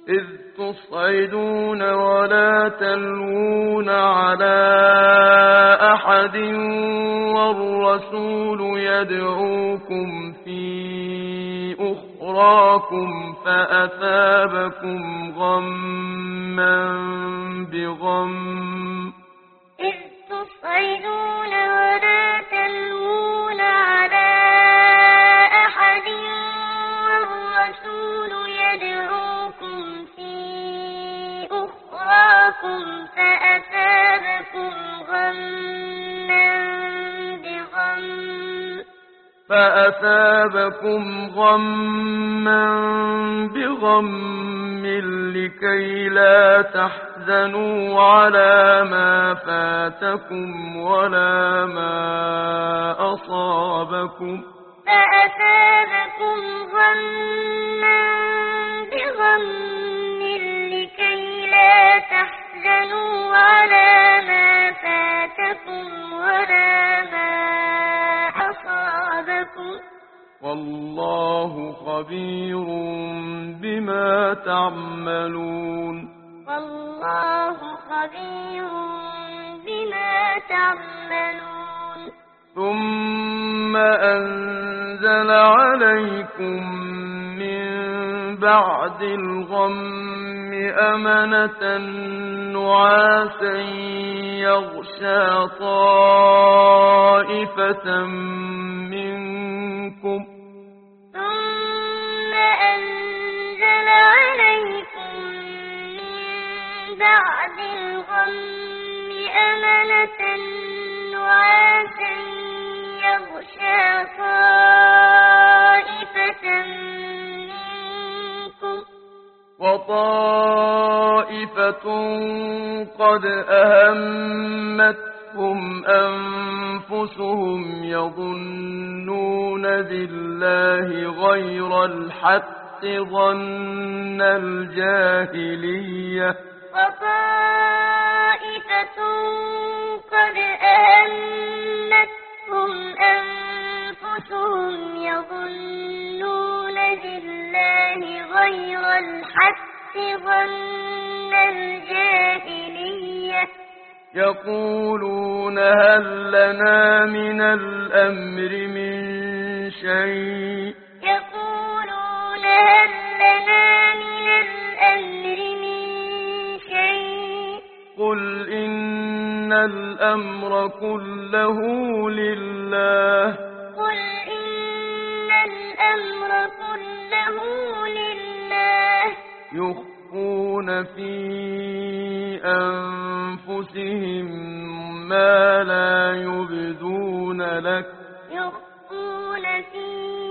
إذ تصعدون ولا تلوون على أحد والرسول يدعوكم في أخراكم فأثابكم غما بغم إذ تصعدون ولا تلوون على أحد والرسول يدعوكم في أخراكم فأثابكم غما بغم لكي لا تحزنوا على ما فاتكم ولا ما أصابكم فأثابكم غما بغم لكي لا تحزنوا على ما فاتكم ولا ما أصابكم والله خبير بما تعملون والله خبير بما تعملون ثم أنزل عليكم من بعد الغم أمنة نعاسا يغشى طائفة منكم ثم أنزل عليكم من بعد الغم أمنة نعاسا يغشى طائفة منكم وطائفة قد أهمتهم أنفسهم يظنون بالله غير الحق ظن الجاهلية وطائفة قد أهمتهم أنفسهم يظنون بالله غير الحق ظن الجاهلية يقولون هل لنا من الأمر من شيء يقولون هل لنا من الأمر من شيء قل إن الأمر كله لله قل إن الأمر كله لله يخفون في أنفسهم ما لا يبدون لك يخفون في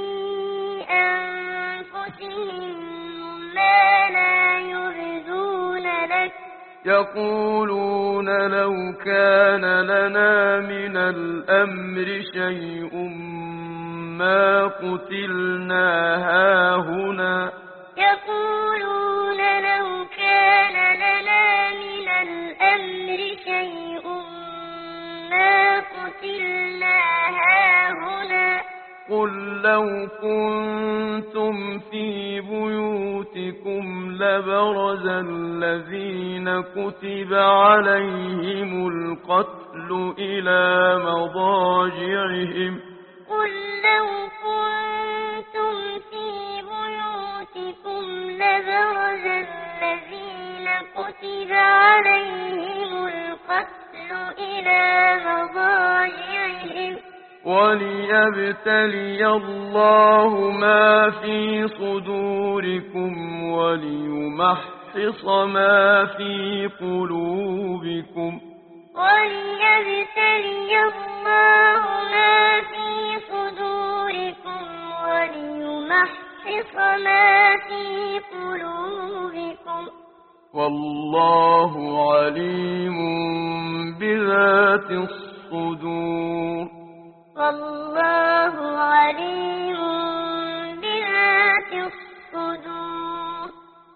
أنفسهم ما لا يبدون لك يقولون لو كان لنا من الأمر شيء ما قتلنا هاهنا يقولون لو كان لنا من الأمر شيء ما قتلنا هاهنا قل لو كنتم في بيوتكم لبرز الذين كتب عليهم القتل إلى مضاجعهم قل لو كنتم في بيوتكم لبرز الذين كتب عليهم القتل إلى مضاجعهم وليبتلي الله ما في صدوركم وليمحص ما في قلوبكم وليبتلي الله ما في صدوركم وليمحص ما في قلوبكم والله عليم بذات الصدور والله عليم بذات الصدور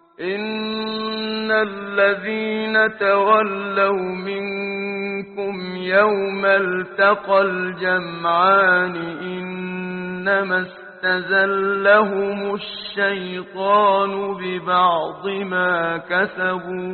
إن الذين تولوا منكم يوم التقى الجمعان إنما استزلهم الشيطان ببعض ما كسبوا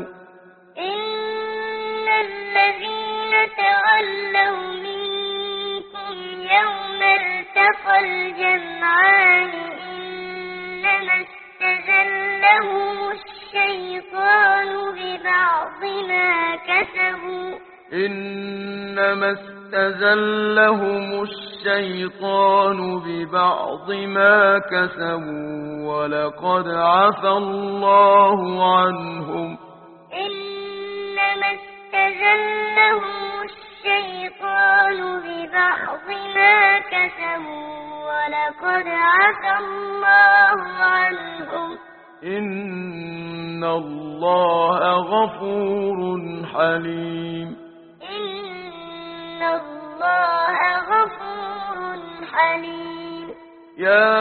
إن الذين تولوا منكم يوم التقى الجمعان إنما استزلهم الشيطان ببعض ما كسبوا إنما استزلهم الشيطان ببعض ما كسبوا ولقد عفى الله عنهم إنما استزلهم الشيطان ببعض ما كسبوا ولقد عفى الله عنهم إن الله غفور حليم إن الله غفور حليم يا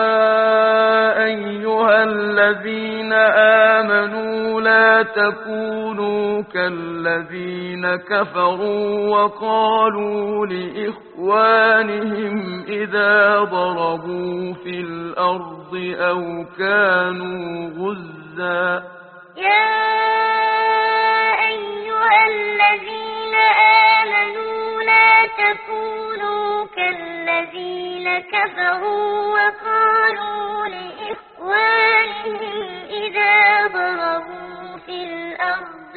أيها الذين آمنوا لا تكونوا كالذين كفروا وقالوا لإخوانهم إذا ضربوا في الأرض أو كانوا غزا يا أيها الذين آمنوا لا تكونوا كالذين كفروا وقالوا لإخوانهم إذا ضربوا في الأرض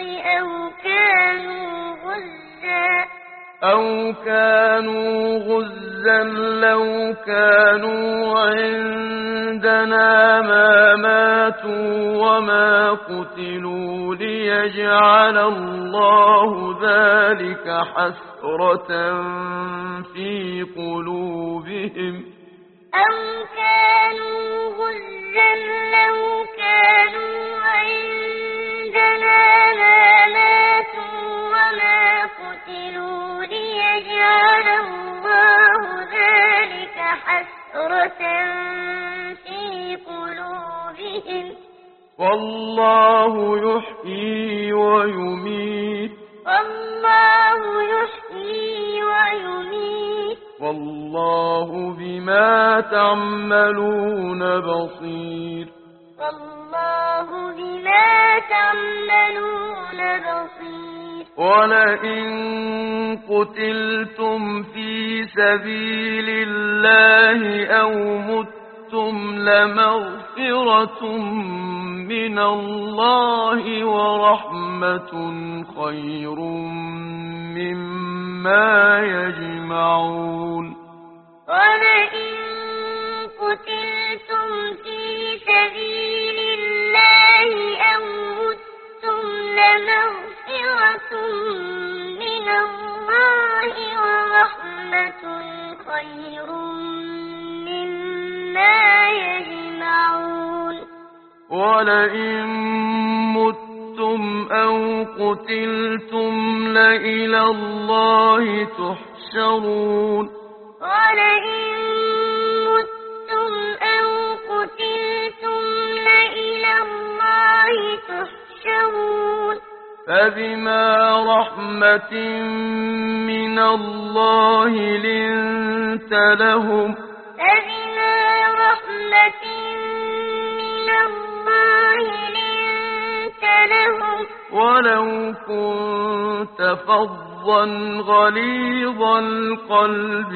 أو كانوا غزا لو كانوا عندنا ما ماتوا وما قتلوا ليجعل الله ذلك حسرة في قلوبهم أو كانوا غزا لو كانوا عندنا ما ماتوا وما قتلوا ليجعل الله ذلك حسرة في قلوبهم والله يحيي ويميت والله يحيي ويميت والله بما تعملون بصير والله بما تعملون بصير ولئن قتلتم في سبيل الله أو متم لمغفرة من الله ورحمة خير مما يجمعون ولئن قتلتم في سبيل الله أو متم لمغفرة من الله ورحمة خير مما يجمعون ولئن متم أو قتلتم لإلى الله تحشرون ولئن متم أو قتلتم لإلى الله تحشرون فبما رحمة من الله لنت لهم فبما رحمة من الله لنت لهم ولو كنت فظا غليظ القلب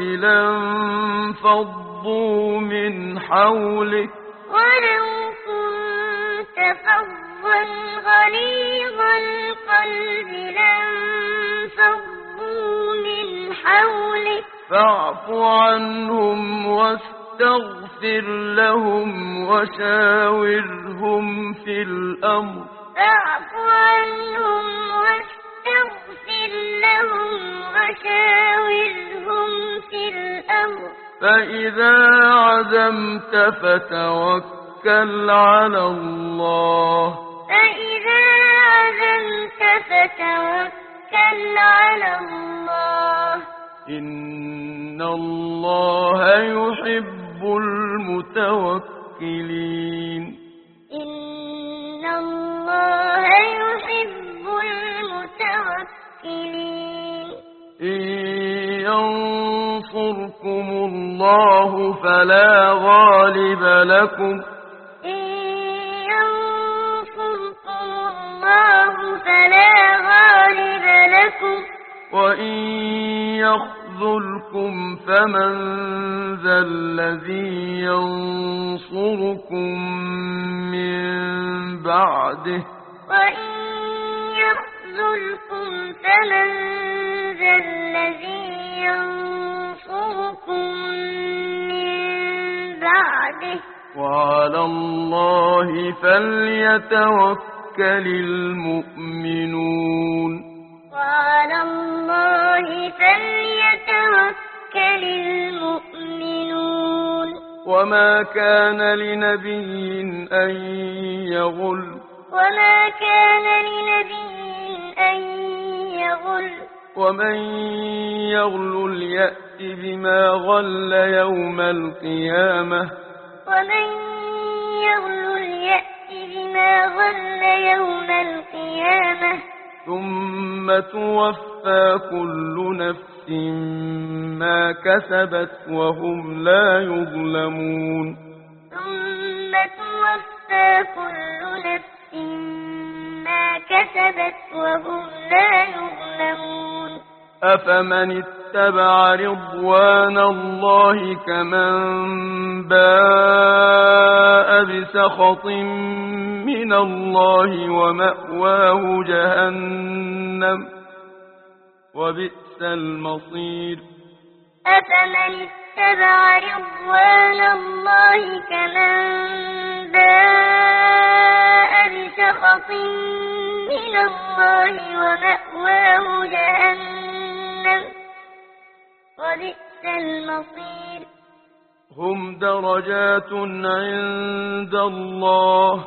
لانفضوا من حولك ولو كنت فظا غليظ القلب لانفضوا من حولك فاعف عنهم واستغفر لهم وشاورهم في الأمر فاعف عنهم واستغفر لهم وشاورهم في الأمر فإذا عزمت فتوكل على الله فإذا عزمت فتوكل على الله إن الله يحب المتوكلين إن الله يحب المتوكلين إن ينصركم الله فلا غالب لكم إن ينصركم الله فلا غالب لكم وإن يخذلكم فمن ذا الذي ينصركم من بعده وإن يخذلكم فمن ذا الذي ينصركم من بعده وعلى الله فليتوكل المؤمنون وعلى الله فليتوكل المؤمنون وما كان لنبي أن يغل وما كان لنبي أن يغل ومن يغل يأت بما غل يوم القيامة ومن يغل يأت بما غل يوم القيامة ثم توفى كل نفس ما كسبت وهم لا يظلمون ثم توفى كل نفس ما كسبت وهم لا يظلمون أفمن اتبع رضوان الله كمن باء بسخط من الله ومأواه جهنم وبئس المصير أفمن اتبع رضوان الله كمن باء بسخط من الله ومأواه جهنم وبئس المصير هم درجات عند الله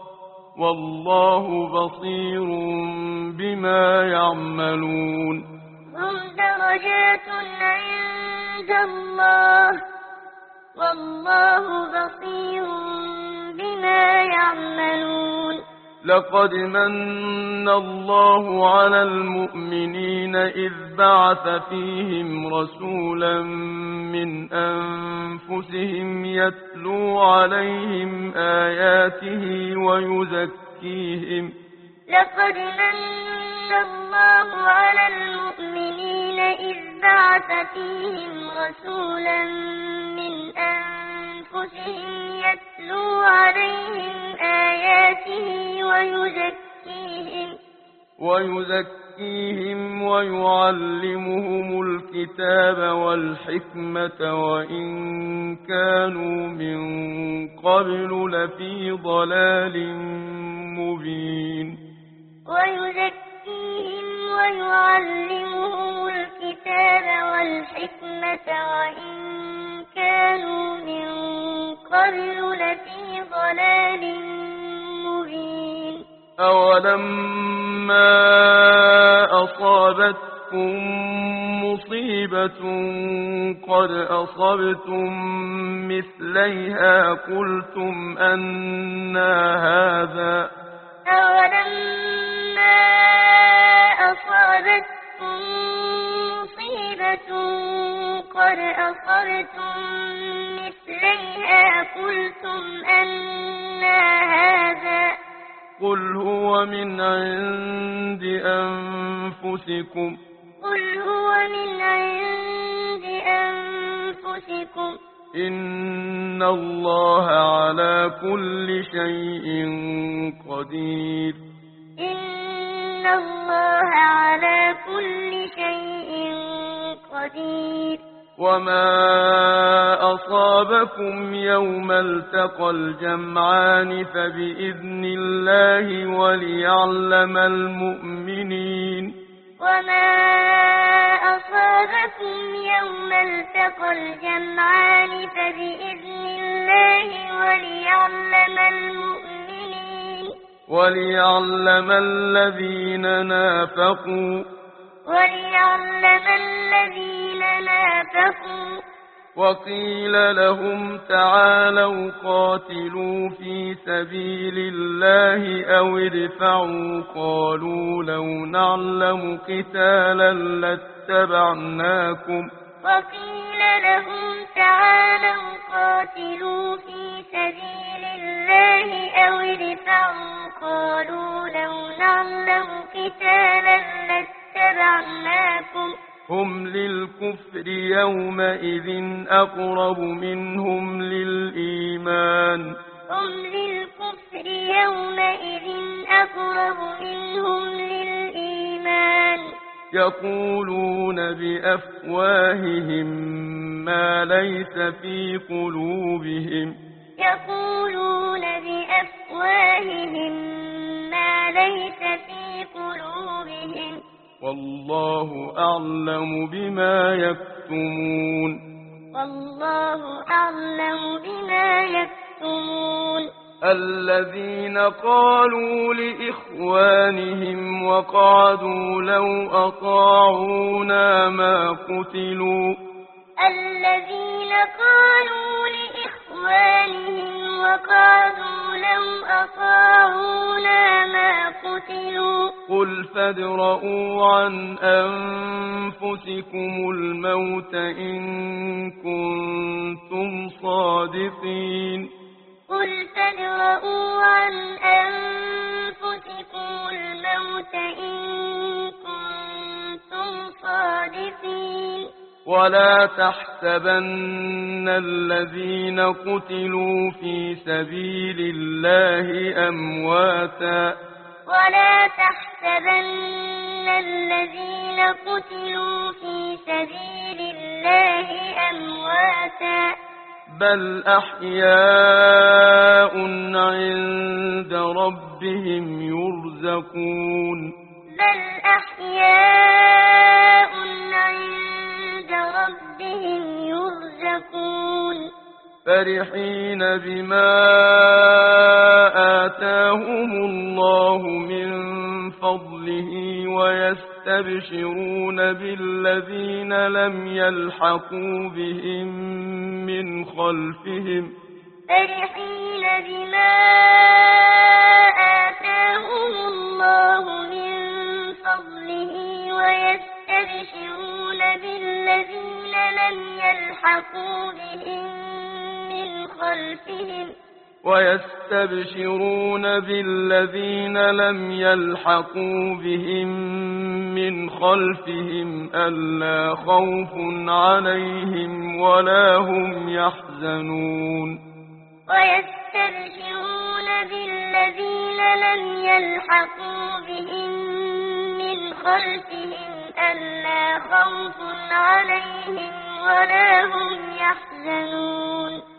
والله بصير بما يعملون هم درجات عند الله والله بصير بما يعملون لقد من الله على المؤمنين إذ بعث فيهم رسولا من أنفسهم يتلو عليهم آياته ويزكيهم لقد من الله على المؤمنين إذ بعث فيهم رسولا من أنفسهم يتلو عليهم آياته ويزكيهم ويعلمهم الكتاب والحكمة وإن كانوا من قبل لفي ضلال مبين ويزكيهم ويعلمهم الكتاب والحكمة وإن كانوا من قبل لفي ضلال مبين أولما أصابتكم مصيبة قد أصبتم مثليها قلتم أنى هذا أولما أصابتكم مصيبة قد أصبتم مثليها قلتم أنى هذا قل هو من عند أنفسكم قل هو من عند أنفسكم إن الله على كل شيء قدير إن الله على كل شيء قدير وما أصابكم يوم التقى الجمعان فبإذن الله وليعلم المؤمنين وما أصابكم يوم التقى الجمعان فبإذن الله وليعلم المؤمنين وليعلم الذين نافقوا وقيل لهم تعالوا قاتلوا في سبيل الله أو ادفعوا قالوا لو نعلم قتالا لاتبعناكم وقيل لهم تعالوا قاتلوا في سبيل الله أو ادفعوا قالوا لو نعلم قتالا لاتبعناكم هم للكفر يومئذ أقرب منهم للإيمان هم للكفر يومئذ أقرب منهم للإيمان يقولون بأفواههم ما ليس في قلوبهم يقولون بأفواههم ما ليس في قلوبهم والله أعلم بما يكتمون والله أعلم بما يكتمون الذين قالوا لإخوانهم وقعدوا لو أطاعونا ما قتلوا الذين قالوا لإخوانهم وقالوا لو أطاعونا ما قتلوا قل فادرءوا عن أنفسكم الموت إن كنتم صادقين قل فادرءوا عن أنفسكم الموت إن كنتم صادقين ولا تحسبن الذين قتلوا في سبيل الله أمواتا ولا تحسبن الذين قتلوا في سبيل الله أمواتا بل أحياء عند ربهم يرزقون بل أحياء عند ربهم يرزقون فرحين بما آتاهم الله من فضله ويستبشرون بالذين لم يلحقوا بهم من خلفهم فرحين بما آتاهم الله من فضله ويستبشرون بالذين لم يلحقوا بهم من خلفهم ويستبشرون بالذين لم يلحقوا بهم من خلفهم ألا خوف عليهم ولا هم يحزنون ويستبشرون بالذين لم يلحقوا بهم من خلفهم ألا خوف عليهم ولا هم يحزنون